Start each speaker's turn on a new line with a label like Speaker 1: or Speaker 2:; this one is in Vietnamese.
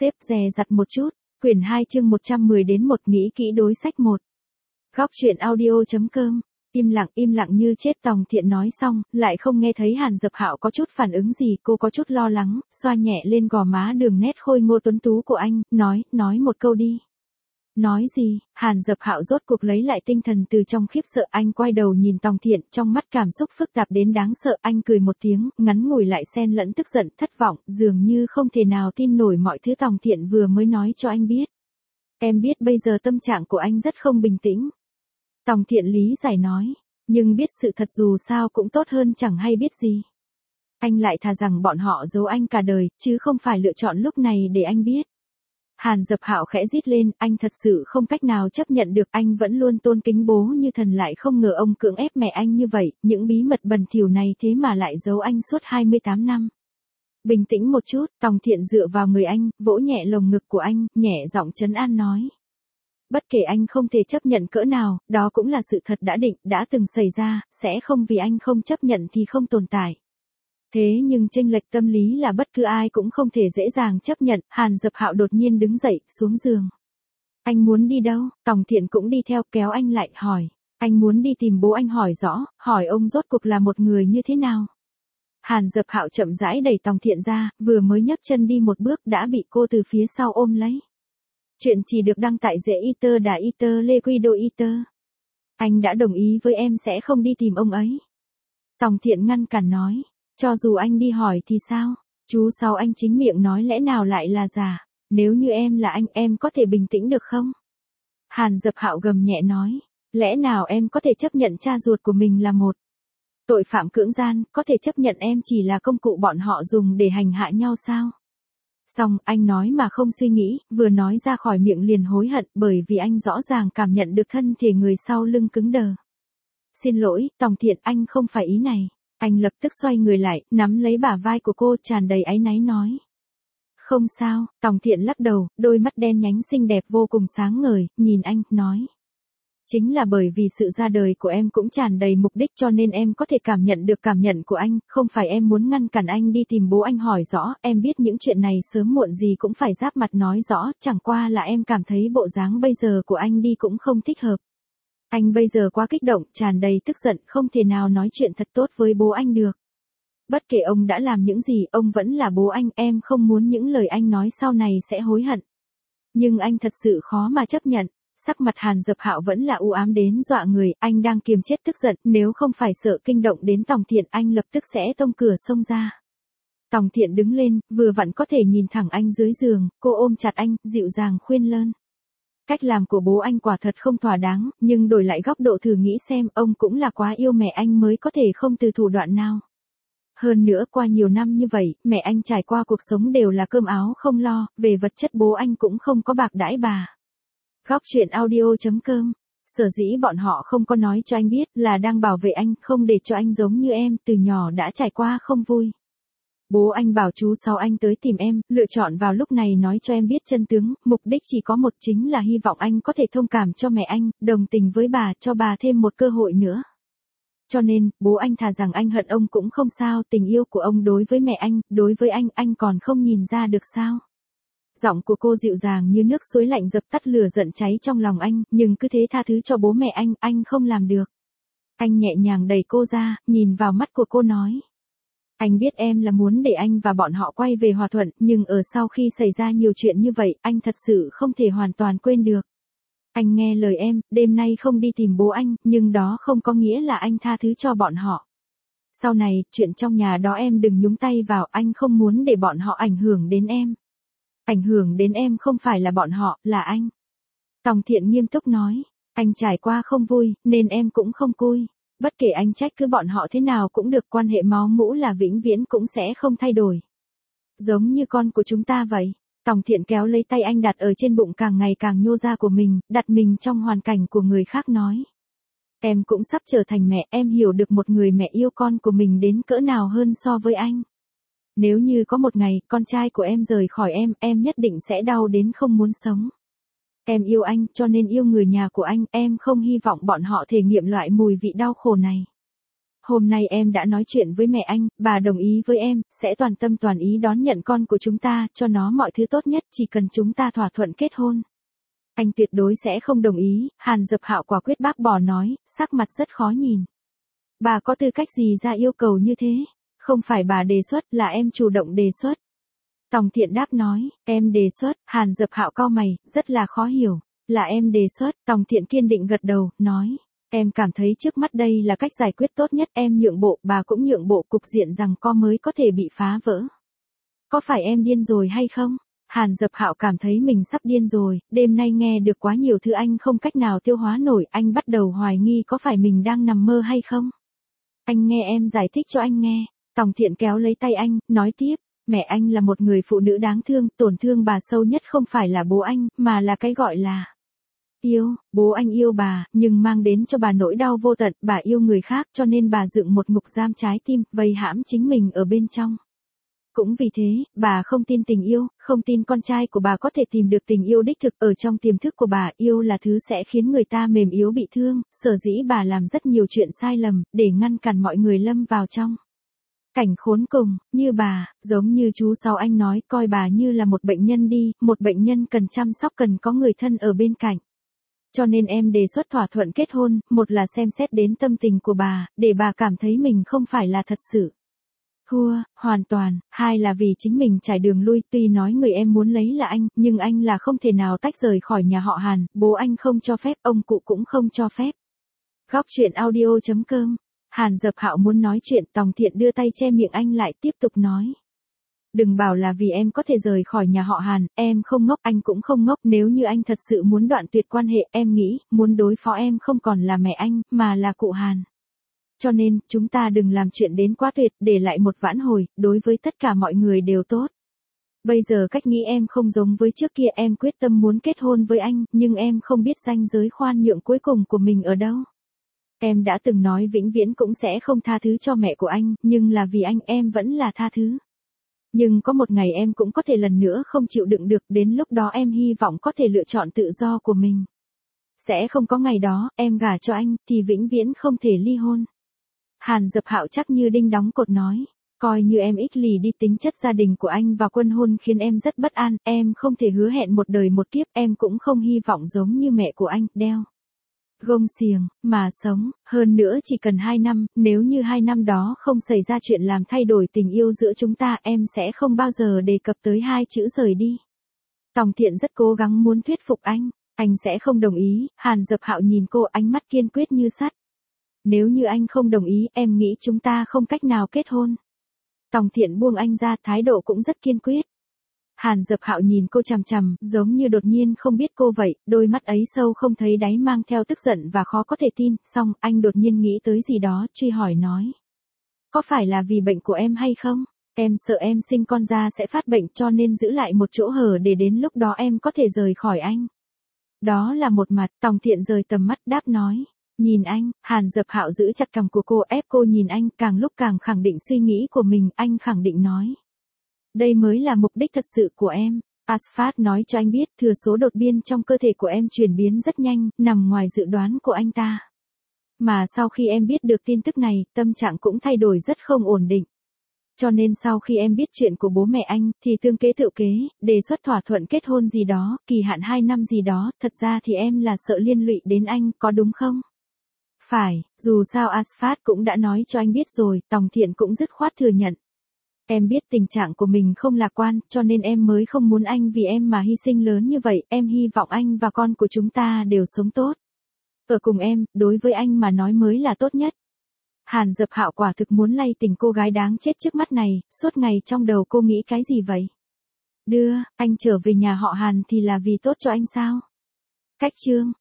Speaker 1: xếp dè dặt một chút. Quyển 2 chương 110 đến 1 nghĩ kỹ đối sách 1. Góc truyện audio.com. Im lặng như chết. Tòng Thiện nói xong, lại không nghe thấy Hàn Dập Hạo có chút phản ứng gì, cô có chút lo lắng, xoa nhẹ lên gò má đường nét khôi ngô tuấn tú của anh, nói một câu đi. Nói gì? Hàn Dập Hạo rốt cuộc lấy lại tinh thần từ trong khiếp sợ, anh quay đầu nhìn Tòng Thiện, trong mắt cảm xúc phức tạp đến đáng sợ, anh cười một tiếng, ngắn ngủi lại xen lẫn tức giận, thất vọng, dường như không thể nào tin nổi mọi thứ Tòng Thiện vừa mới nói cho anh biết. Em biết bây giờ tâm trạng của anh rất không bình tĩnh. Tòng Thiện lý giải nói, nhưng biết sự thật dù sao cũng tốt hơn chẳng hay biết gì. Anh lại thà rằng bọn họ giấu anh cả đời, chứ không phải lựa chọn lúc này để anh biết. Hàn Dập Hạo khẽ rít lên, anh thật sự không cách nào chấp nhận được, anh vẫn luôn tôn kính bố như thần, lại không ngờ ông cưỡng ép mẹ anh như vậy, những bí mật bẩn thỉu này thế mà lại giấu anh suốt 28 năm. Bình tĩnh một chút, Tòng Thiện dựa vào người anh, vỗ nhẹ lồng ngực của anh, nhẹ giọng trấn an nói. Bất kể anh không thể chấp nhận cỡ nào, đó cũng là sự thật đã định, đã từng xảy ra, sẽ không vì anh không chấp nhận thì không tồn tại. Thế nhưng chênh lệch tâm lý là bất cứ ai cũng không thể dễ dàng chấp nhận. Hàn Dập Hạo đột nhiên đứng dậy, xuống giường. Anh muốn đi đâu? Tòng Thiện cũng đi theo, kéo anh lại, hỏi. Anh muốn đi tìm bố anh hỏi rõ, hỏi ông rốt cuộc là một người như thế nào. Hàn Dập Hạo chậm rãi đẩy Tòng Thiện ra, vừa mới nhấc chân đi một bước đã bị cô từ phía sau ôm lấy. Chuyện chỉ được đăng tại Dễ Iter Đà Iter Lê Quy Đô Iter. Anh đã đồng ý với em sẽ không đi tìm ông ấy. Tòng Thiện ngăn cản nói. Cho dù anh đi hỏi thì sao? Chú Sáu anh chính miệng nói lẽ nào lại là giả? Nếu như em là anh, em có thể bình tĩnh được không? Hàn Dập Hạo gầm nhẹ nói. Lẽ nào em có thể chấp nhận cha ruột của mình là một tội phạm cưỡng gian, có thể chấp nhận em chỉ là công cụ bọn họ dùng để hành hạ nhau sao? Xong, anh nói mà không suy nghĩ, vừa nói ra khỏi miệng liền hối hận, bởi vì anh rõ ràng cảm nhận được thân thể người sau lưng cứng đờ. Xin lỗi, Tòng Thiện, anh không phải ý này. Anh lập tức xoay người lại, nắm lấy bả vai của cô, tràn đầy áy náy nói. Không sao. Tòng Thiện lắc đầu, đôi mắt đen nhánh xinh đẹp vô cùng sáng ngời, nhìn anh, nói. Chính là bởi vì sự ra đời của em cũng tràn đầy mục đích cho nên em có thể cảm nhận được cảm nhận của anh, không phải em muốn ngăn cản anh đi tìm bố anh hỏi rõ, em biết những chuyện này sớm muộn gì cũng phải giáp mặt nói rõ, chẳng qua là em cảm thấy bộ dáng bây giờ của anh đi cũng không thích hợp. Anh bây giờ quá kích động, tràn đầy tức giận, không thể nào nói chuyện thật tốt với bố anh được. Bất kể ông đã làm những gì, ông vẫn là bố anh, em không muốn những lời anh nói sau này sẽ hối hận. Nhưng anh thật sự khó mà chấp nhận. Sắc mặt Hàn Dập Hạo vẫn là u ám đến dọa người, anh đang kiềm chết tức giận, nếu không phải sợ kinh động đến Tòng Thiện anh lập tức sẽ tông cửa xông ra. Tòng Thiện đứng lên, vừa vặn có thể nhìn thẳng anh dưới giường, cô ôm chặt anh, dịu dàng khuyên lơn. Cách làm của bố anh quả thật không thỏa đáng, nhưng đổi lại góc độ thử nghĩ xem, ông cũng là quá yêu mẹ anh mới có thể không từ thủ đoạn nào. Hơn nữa qua nhiều năm như vậy, mẹ anh trải qua cuộc sống đều là cơm áo không lo, về vật chất bố anh cũng không có bạc đãi bà. Góc truyện audio.com. Sở dĩ bọn họ không có nói cho anh biết là đang bảo vệ anh, không để cho anh giống như em, từ nhỏ đã trải qua không vui. Bố anh bảo chú Sáu anh tới tìm em, lựa chọn vào lúc này nói cho em biết chân tướng, mục đích chỉ có một, chính là hy vọng anh có thể thông cảm cho mẹ anh, đồng tình với bà, cho bà thêm một cơ hội nữa. Cho nên, bố anh thà rằng anh hận ông cũng không sao, tình yêu của ông đối với mẹ anh, đối với anh còn không nhìn ra được sao? Giọng của cô dịu dàng như nước suối lạnh dập tắt lửa giận cháy trong lòng anh, nhưng cứ thế tha thứ cho bố mẹ anh không làm được. Anh nhẹ nhàng đẩy cô ra, nhìn vào mắt của cô nói. Anh biết em là muốn để anh và bọn họ quay về hòa thuận, nhưng ở sau khi xảy ra nhiều chuyện như vậy, anh thật sự không thể hoàn toàn quên được. Anh nghe lời em, đêm nay không đi tìm bố anh, nhưng đó không có nghĩa là anh tha thứ cho bọn họ. Sau này, chuyện trong nhà đó em đừng nhúng tay vào, anh không muốn để bọn họ ảnh hưởng đến em. Ảnh hưởng đến em không phải là bọn họ, là anh. Tòng Thiện nghiêm túc nói, anh trải qua không vui, nên em cũng không vui. Bất kể anh trách cứ bọn họ thế nào cũng được, quan hệ máu mủ là vĩnh viễn cũng sẽ không thay đổi. Giống như con của chúng ta vậy. Tòng Thiện kéo lấy tay anh đặt ở trên bụng càng ngày càng nhô ra của mình, đặt mình trong hoàn cảnh của người khác nói. Em cũng sắp trở thành mẹ, em hiểu được một người mẹ yêu con của mình đến cỡ nào hơn so với anh. Nếu như có một ngày, con trai của em rời khỏi em nhất định sẽ đau đến không muốn sống. Em yêu anh, cho nên yêu người nhà của anh, em không hy vọng bọn họ thể nghiệm loại mùi vị đau khổ này. hôm nay em đã nói chuyện với mẹ anh, bà đồng ý với em, sẽ toàn tâm toàn ý đón nhận con của chúng ta, cho nó mọi thứ tốt nhất, chỉ cần chúng ta thỏa thuận kết hôn. Anh tuyệt đối sẽ không đồng ý, Hàn Dập Hạo quả quyết bác bỏ nói, sắc mặt rất khó nhìn. Bà có tư cách gì ra yêu cầu như thế? Không phải bà đề xuất, là em chủ động đề xuất. Tòng Thiện đáp nói, em đề xuất, Hàn Dập Hạo cau mày, rất là khó hiểu. Là em đề xuất, Tòng Thiện kiên định gật đầu, nói. Em cảm thấy trước mắt đây là cách giải quyết tốt nhất, em nhượng bộ, bà cũng nhượng bộ, cục diện rằng co mới có thể bị phá vỡ. Có phải em điên rồi hay không? Hàn Dập Hạo cảm thấy mình sắp điên rồi, đêm nay nghe được quá nhiều thứ anh không cách nào tiêu hóa nổi, anh bắt đầu hoài nghi có phải mình đang nằm mơ hay không? Anh nghe em giải thích cho anh nghe. Tòng Thiện kéo lấy tay anh, nói tiếp, mẹ anh là một người phụ nữ đáng thương, tổn thương bà sâu nhất không phải là bố anh, mà là cái gọi là yêu. Bố anh yêu bà, nhưng mang đến cho bà nỗi đau vô tận, bà yêu người khác cho nên bà dựng một ngục giam trái tim, vây hãm chính mình ở bên trong. Cũng vì thế, bà không tin tình yêu, không tin con trai của bà có thể tìm được tình yêu đích thực ở trong tiềm thức của bà. Yêu là thứ sẽ khiến người ta mềm yếu bị thương, sở dĩ bà làm rất nhiều chuyện sai lầm, để ngăn cản mọi người lâm vào trong cảnh khốn cùng, như bà, giống như chú Sáu anh nói, coi bà như là một bệnh nhân đi, một bệnh nhân cần chăm sóc, cần có người thân ở bên cạnh. Cho nên em đề xuất thỏa thuận kết hôn, một là xem xét đến tâm tình của bà, để bà cảm thấy mình không phải là thật sự thua, hoàn toàn, hai là vì chính mình trải đường lui, tuy nói người em muốn lấy là anh, nhưng anh là không thể nào tách rời khỏi nhà họ Hàn, bố anh không cho phép, ông cụ cũng không cho phép. Góc truyện audio.com. Hàn Dập Hạo muốn nói chuyện, Tòng Thiện đưa tay che miệng anh lại, tiếp tục nói. Đừng bảo là vì em có thể rời khỏi nhà họ Hàn, em không ngốc, anh cũng không ngốc, nếu như anh thật sự muốn đoạn tuyệt quan hệ, em nghĩ, muốn đối phó em không còn là mẹ anh, mà là cụ Hàn. Cho nên, chúng ta đừng làm chuyện đến quá tuyệt, để lại một vãn hồi, đối với tất cả mọi người đều tốt. Bây giờ cách nghĩ em không giống với trước kia, em quyết tâm muốn kết hôn với anh, nhưng em không biết ranh giới khoan nhượng cuối cùng của mình ở đâu. Em đã từng nói vĩnh viễn cũng sẽ không tha thứ cho mẹ của anh, nhưng là vì anh em vẫn là tha thứ. Nhưng có một ngày em cũng có thể lần nữa không chịu đựng được, đến lúc đó em hy vọng có thể lựa chọn tự do của mình. Sẽ không có ngày đó, em gả cho anh, thì vĩnh viễn không thể ly hôn. Hàn Dập Hạo chắc như đinh đóng cột nói, coi như em ích lì đi, tính chất gia đình của anh và quân hôn khiến em rất bất an, em không thể hứa hẹn một đời một kiếp, em cũng không hy vọng giống như mẹ của anh, đeo gông xiềng, mà sống, hơn nữa chỉ cần 2 năm, nếu như 2 năm đó không xảy ra chuyện làm thay đổi tình yêu giữa chúng ta, em sẽ không bao giờ đề cập tới 2 chữ rời đi. Tòng Thiện rất cố gắng muốn thuyết phục anh sẽ không đồng ý, Hàn Dập Hạo nhìn cô, ánh mắt kiên quyết như sắt. Nếu như anh không đồng ý, em nghĩ chúng ta không cách nào kết hôn. Tòng Thiện buông anh ra, thái độ cũng rất kiên quyết. Hàn Dập Hạo nhìn cô chằm chằm, giống như đột nhiên không biết cô vậy, đôi mắt ấy sâu không thấy đáy, mang theo tức giận và khó có thể tin, xong, anh đột nhiên nghĩ tới gì đó, truy hỏi nói. Có phải là vì bệnh của em hay không? Em sợ em sinh con ra sẽ phát bệnh, cho nên giữ lại một chỗ hở để đến lúc đó em có thể rời khỏi anh. Đó là một mặt, Tòng Thiện rời tầm mắt, đáp nói. Nhìn anh, Hàn Dập Hạo giữ chặt cằm của cô, ép cô nhìn anh, càng lúc càng khẳng định suy nghĩ của mình, anh khẳng định nói. Đây mới là mục đích thật sự của em. Asfat nói cho anh biết, thừa số đột biến trong cơ thể của em chuyển biến rất nhanh, nằm ngoài dự đoán của anh ta. Mà sau khi em biết được tin tức này, tâm trạng cũng thay đổi rất không ổn định. Cho nên sau khi em biết chuyện của bố mẹ anh, thì tương kế tự kế, đề xuất thỏa thuận kết hôn gì đó, kỳ hạn 2 năm gì đó, thật ra thì em là sợ liên lụy đến anh, có đúng không? Phải, dù sao Asfat cũng đã nói cho anh biết rồi, Tòng Thiện cũng dứt khoát thừa nhận. Em biết tình trạng của mình không lạc quan, cho nên em mới không muốn anh vì em mà hy sinh lớn như vậy, em hy vọng anh và con của chúng ta đều sống tốt. Ở cùng em, đối với anh mà nói mới là tốt nhất. Hàn Dập Hạo quả thực muốn lay tình cô gái đáng chết trước mắt này, suốt ngày trong đầu cô nghĩ cái gì vậy? Anh trở về nhà họ Hàn thì là vì tốt cho anh sao? Cách chương